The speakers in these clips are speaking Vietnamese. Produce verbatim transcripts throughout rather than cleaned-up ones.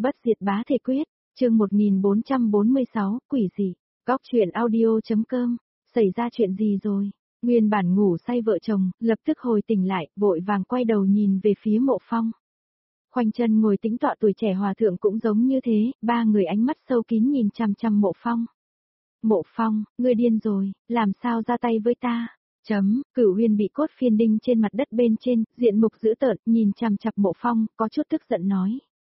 Bất diệt bá thể quyết, chương một nghìn bốn trăm bốn mươi sáu, quỷ dị. Góc truyện audio.com, xảy ra chuyện gì rồi? Nguyên bản ngủ say vợ chồng, lập tức hồi tỉnh lại, vội vàng quay đầu nhìn về phía Mộ Phong. Khoanh chân ngồi tĩnh tọa tuổi trẻ hòa thượng cũng giống như thế, ba người ánh mắt sâu kín nhìn chằm chằm Mộ Phong. Mộ Phong, ngươi điên rồi, làm sao ra tay với ta? Chấm, Cửu Huyền bị cốt phiên đinh trên mặt đất bên trên, diện mục dữ tợn, nhìn chằm chằm Mộ Phong, có chút tức giận nói.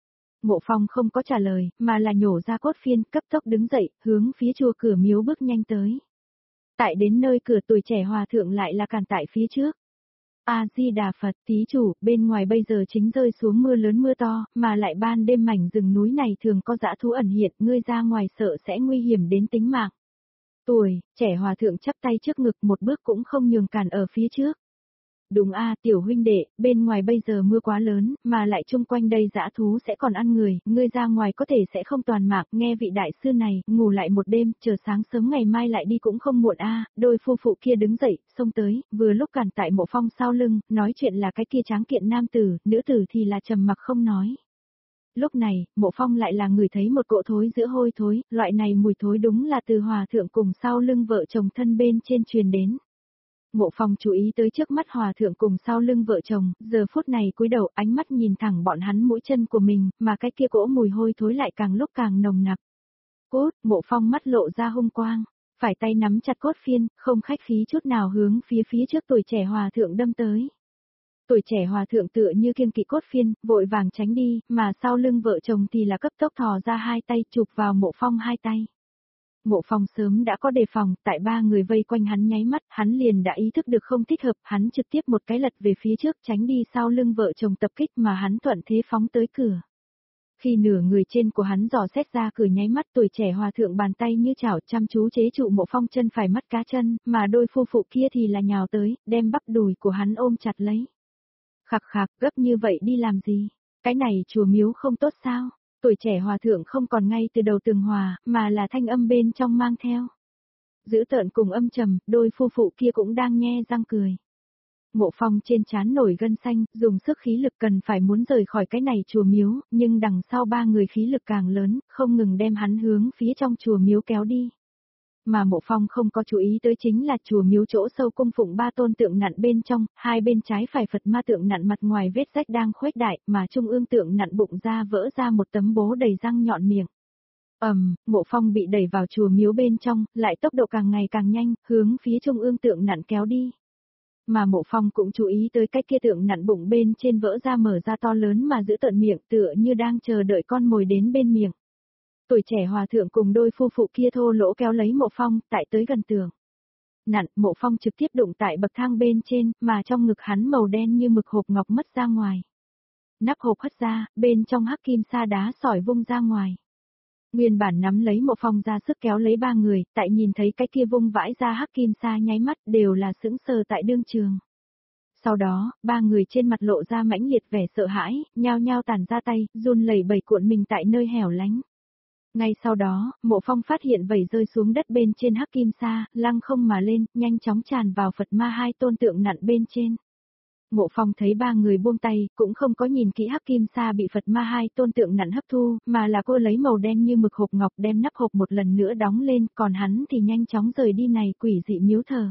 Mộ Phong không có trả lời, mà là nhổ ra cốt phiên, cấp tốc đứng dậy, hướng phía chùa cửa miếu bước nhanh tới. Tại đến nơi cửa tuổi trẻ hòa thượng lại là cản tại phía trước. A-di-đà Phật, thí chủ, bên ngoài bây giờ chính rơi xuống mưa lớn mưa to, mà lại ban đêm mảnh rừng núi này thường có dã thú ẩn hiện, ngươi ra ngoài sợ sẽ nguy hiểm đến tính mạng. Tuổi, trẻ hòa thượng chắp tay trước ngực một bước cũng không nhường cản ở phía trước. Đúng a, tiểu huynh đệ, bên ngoài bây giờ mưa quá lớn, mà lại chung quanh đây dã thú sẽ còn ăn người, ngươi ra ngoài có thể sẽ không toàn mạng, nghe vị đại sư này, ngủ lại một đêm, chờ sáng sớm ngày mai lại đi cũng không muộn a. Đôi phu phụ kia đứng dậy, xông tới, vừa lúc cản tại Mộ Phong sau lưng, nói chuyện là cái kia tráng kiện nam tử, nữ tử thì là trầm mặc không nói. Lúc này, Mộ Phong lại là người thấy một cỗ thối giữa hôi thối, loại này mùi thối đúng là từ hòa thượng cùng sau lưng vợ chồng thân bên trên truyền đến. Mộ Phong chú ý tới trước mắt hòa thượng cùng sau lưng vợ chồng, giờ phút này cúi đầu ánh mắt nhìn thẳng bọn hắn mũi chân của mình, mà cái kia cỗ mùi hôi thối lại càng lúc càng nồng nặc. Cốt, Mộ Phong mắt lộ ra hung quang, phải tay nắm chặt cốt phiên, không khách khí chút nào hướng phía phía trước tuổi trẻ hòa thượng đâm tới. Tuổi trẻ hòa thượng tựa như kiêng kỵ cốt phiên, vội vàng tránh đi, mà sau lưng vợ chồng thì là cấp tốc thò ra hai tay chụp vào Mộ Phong hai tay. Mộ Phong sớm đã có đề phòng, tại ba người vây quanh hắn nháy mắt, hắn liền đã ý thức được không thích hợp, hắn trực tiếp một cái lật về phía trước tránh đi sau lưng vợ chồng tập kích mà hắn thuận thế phóng tới cửa. Khi nửa người trên của hắn dò xét ra cửa nháy mắt tuổi trẻ hòa thượng bàn tay như chảo chăm chú chế trụ Mộ Phong chân phải mắt cá chân, mà đôi phu phụ kia thì là nhào tới, đem bắp đùi của hắn ôm chặt lấy. Khạc khạc, gấp như vậy đi làm gì? Cái này chùa miếu không tốt sao? Tuổi trẻ hòa thượng không còn ngay từ đầu tường hòa, mà là thanh âm bên trong mang theo. Giữ tợn cùng âm trầm, đôi phu phụ kia cũng đang nhe răng cười. Mộ Phong trên trán nổi gân xanh, dùng sức khí lực cần phải muốn rời khỏi cái này chùa miếu, nhưng đằng sau ba người khí lực càng lớn, không ngừng đem hắn hướng phía trong chùa miếu kéo đi. Mà Mộ Phong không có chú ý tới chính là chùa miếu chỗ sâu cung phụng ba tôn tượng nặn bên trong, hai bên trái phải Phật ma tượng nặn mặt ngoài vết rách đang khuếch đại, mà trung ương tượng nặn bụng ra vỡ ra một tấm bố đầy răng nhọn miệng. Ầm, um, Mộ Phong bị đẩy vào chùa miếu bên trong, lại tốc độ càng ngày càng nhanh, hướng phía trung ương tượng nặn kéo đi. Mà Mộ Phong cũng chú ý tới cái kia tượng nặn bụng bên trên vỡ ra mở ra to lớn mà giữ tợn miệng tựa như đang chờ đợi con mồi đến bên miệng. Tuổi trẻ hòa thượng cùng đôi phu phụ kia thô lỗ kéo lấy Mộ Phong, tại tới gần tường. Nặn, Mộ Phong trực tiếp đụng tại bậc thang bên trên, mà trong ngực hắn màu đen như mực hộp ngọc mất ra ngoài. Nắp hộp hất ra, bên trong hắc kim sa đá sỏi vung ra ngoài. Nguyên bản nắm lấy Mộ Phong ra sức kéo lấy ba người, tại nhìn thấy cái kia vung vãi ra hắc kim sa nháy mắt đều là sững sờ tại đương trường. Sau đó, ba người trên mặt lộ ra mãnh liệt vẻ sợ hãi, nhao nhao tản ra tay, run lẩy bẩy cuộn mình tại nơi hẻo lánh. Ngay sau đó, Mộ Phong phát hiện vẩy rơi xuống đất bên trên hắc kim sa, lăng không mà lên, nhanh chóng tràn vào Phật ma hai tôn tượng nặn bên trên. Mộ Phong thấy ba người buông tay, cũng không có nhìn kỹ hắc kim sa bị Phật ma hai tôn tượng nặn hấp thu, mà là cô lấy màu đen như mực hộp ngọc đem nắp hộp một lần nữa đóng lên, còn hắn thì nhanh chóng rời đi này quỷ dị miếu thờ.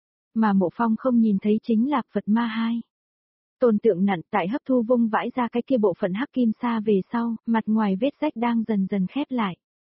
Mà Mộ Phong không nhìn thấy chính là Phật ma hai. Tôn tượng nặn tại hấp thu vung vãi ra cái kia bộ phận hắc kim sa về sau, mặt ngoài vết rách đang dần dần khép lại.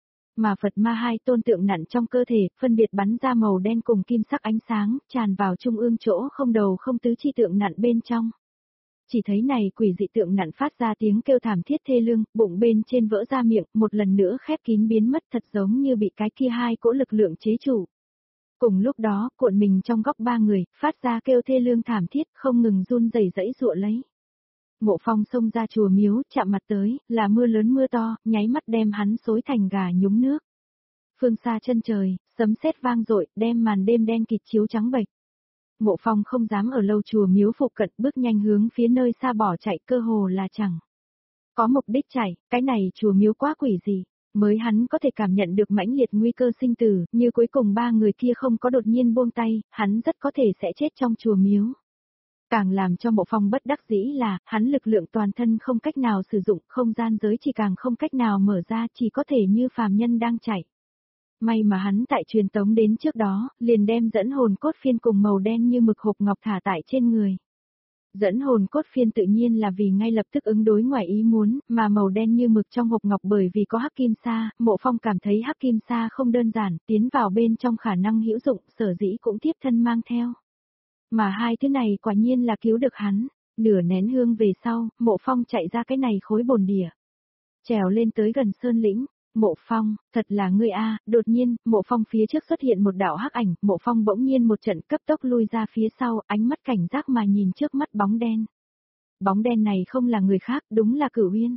Mà Phật ma hai tôn tượng nặn trong cơ thể, phân biệt bắn ra màu đen cùng kim sắc ánh sáng, tràn vào trung ương chỗ không đầu không tứ chi tượng nặn bên trong. Chỉ thấy này quỷ dị tượng nặn phát ra tiếng kêu thảm thiết thê lương, bụng bên trên vỡ ra miệng, một lần nữa khép kín biến mất thật giống như bị cái kia hai cỗ lực lượng chế chủ. Cùng lúc đó, cuộn mình trong góc ba người, phát ra kêu thê lương thảm thiết, không ngừng run rẩy rẫy giụa lấy. Mộ Phong xông ra chùa miếu, chạm mặt tới, là mưa lớn mưa to, nháy mắt đem hắn xối thành gà nhúng nước. Phương xa chân trời, sấm sét vang dội, đem màn đêm đen kịt chiếu trắng bệch. Mộ Phong không dám ở lâu chùa miếu phụ cận, bước nhanh hướng phía nơi xa bỏ chạy, cơ hồ là chẳng có mục đích chạy, cái này chùa miếu quá quỷ gì. Mới hắn có thể cảm nhận được mãnh liệt nguy cơ sinh tử, như cuối cùng ba người kia không có đột nhiên buông tay, hắn rất có thể sẽ chết trong chùa miếu. Càng làm cho Mộ Phong bất đắc dĩ là, hắn lực lượng toàn thân không cách nào sử dụng, không gian giới chỉ càng không cách nào mở ra, chỉ có thể như phàm nhân đang chạy. May mà hắn tại truyền tống đến trước đó, liền đem dẫn hồn cốt phiên cùng màu đen như mực hộp ngọc thả tại trên người. Dẫn hồn cốt phiên tự nhiên là vì ngay lập tức ứng đối ngoài ý muốn, mà màu đen như mực trong hộp ngọc bởi vì có hắc kim sa, Mộ Phong cảm thấy hắc kim sa không đơn giản, tiến vào bên trong khả năng hữu dụng, sở dĩ cũng tiếp thân mang theo. Mà hai thứ này quả nhiên là cứu được hắn, nửa nén hương về sau, Mộ Phong chạy ra cái này khối bồn địa. Trèo lên tới gần sơn lĩnh, Mộ Phong, thật là ngươi a, đột nhiên, Mộ Phong phía trước xuất hiện một đạo hắc ảnh, Mộ Phong bỗng nhiên một trận cấp tốc lui ra phía sau, ánh mắt cảnh giác mà nhìn trước mắt bóng đen. Bóng đen này không là người khác, đúng là Cửu Uyên.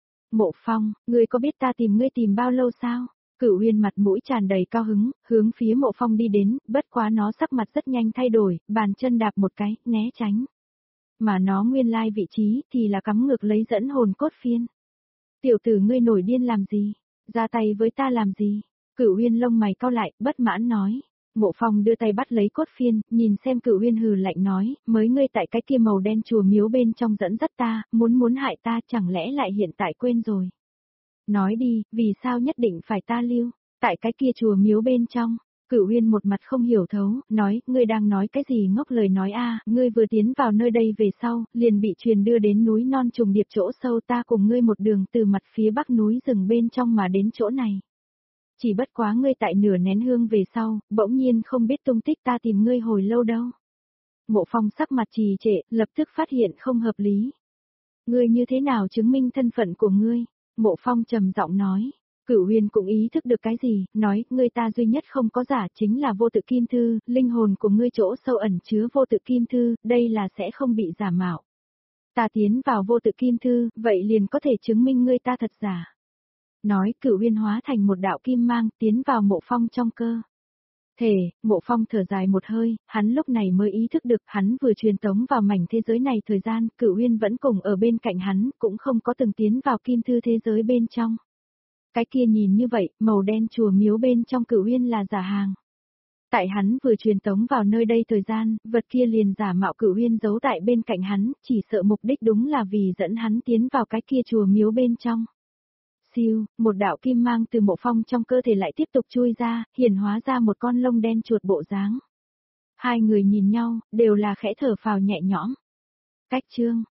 Mộ Phong, ngươi có biết ta tìm ngươi tìm bao lâu sao? Cửu Uyên mặt mũi tràn đầy cao hứng, hướng phía Mộ Phong đi đến, bất quá nó sắc mặt rất nhanh thay đổi, bàn chân đạp một cái, né tránh. Mà nó nguyên lai vị trí thì là cắm ngược lấy dẫn hồn cốt phiên. Tiểu tử ngươi nổi điên làm gì? Ra tay với ta làm gì? Cửu Uyên lông mày cau lại, bất mãn nói. Mộ Phong đưa tay bắt lấy cốt phiên, nhìn xem Cửu Uyên hừ lạnh nói, mới ngươi tại cái kia màu đen chùa miếu bên trong dẫn dắt ta, muốn muốn hại ta chẳng lẽ lại hiện tại quên rồi. Nói đi, vì sao nhất định phải ta lưu, tại cái kia chùa miếu bên trong. Cửu Uyên một mặt không hiểu thấu, nói, ngươi đang nói cái gì ngốc lời nói a, ngươi vừa tiến vào nơi đây về sau, liền bị truyền đưa đến núi non trùng điệp chỗ sâu, ta cùng ngươi một đường từ mặt phía bắc núi rừng bên trong mà đến chỗ này. Chỉ bất quá ngươi tại nửa nén hương về sau, bỗng nhiên không biết tung tích, ta tìm ngươi hồi lâu đâu. Mộ Phong sắc mặt trì trệ, lập tức phát hiện không hợp lý. Ngươi như thế nào chứng minh thân phận của ngươi? Mộ Phong trầm giọng nói. Cửu Uyên cũng ý thức được cái gì, nói, ngươi ta duy nhất không có giả chính là vô tự kim thư, linh hồn của ngươi chỗ sâu ẩn chứa vô tự kim thư, đây là sẽ không bị giả mạo. Ta tiến vào vô tự kim thư, vậy liền có thể chứng minh ngươi ta thật giả. Nói, Cửu Uyên hóa thành một đạo kim mang, tiến vào Mộ Phong trong cơ. Thể, Mộ Phong thở dài một hơi, hắn lúc này mới ý thức được hắn vừa truyền tống vào mảnh thế giới này thời gian, Cửu Uyên vẫn cùng ở bên cạnh hắn, cũng không có từng tiến vào kim thư thế giới bên trong. Cái kia nhìn như vậy, màu đen chùa miếu bên trong Cửu Uyên là giả hàng. Tại hắn vừa truyền tống vào nơi đây thời gian, vật kia liền giả mạo Cửu Uyên giấu tại bên cạnh hắn, chỉ sợ mục đích đúng là vì dẫn hắn tiến vào cái kia chùa miếu bên trong. Siêu, một đạo kim mang từ Mộ Phong trong cơ thể lại tiếp tục chui ra, hiển hóa ra một con lông đen chuột bộ dáng. Hai người nhìn nhau, đều là khẽ thở phào nhẹ nhõm. Cách chương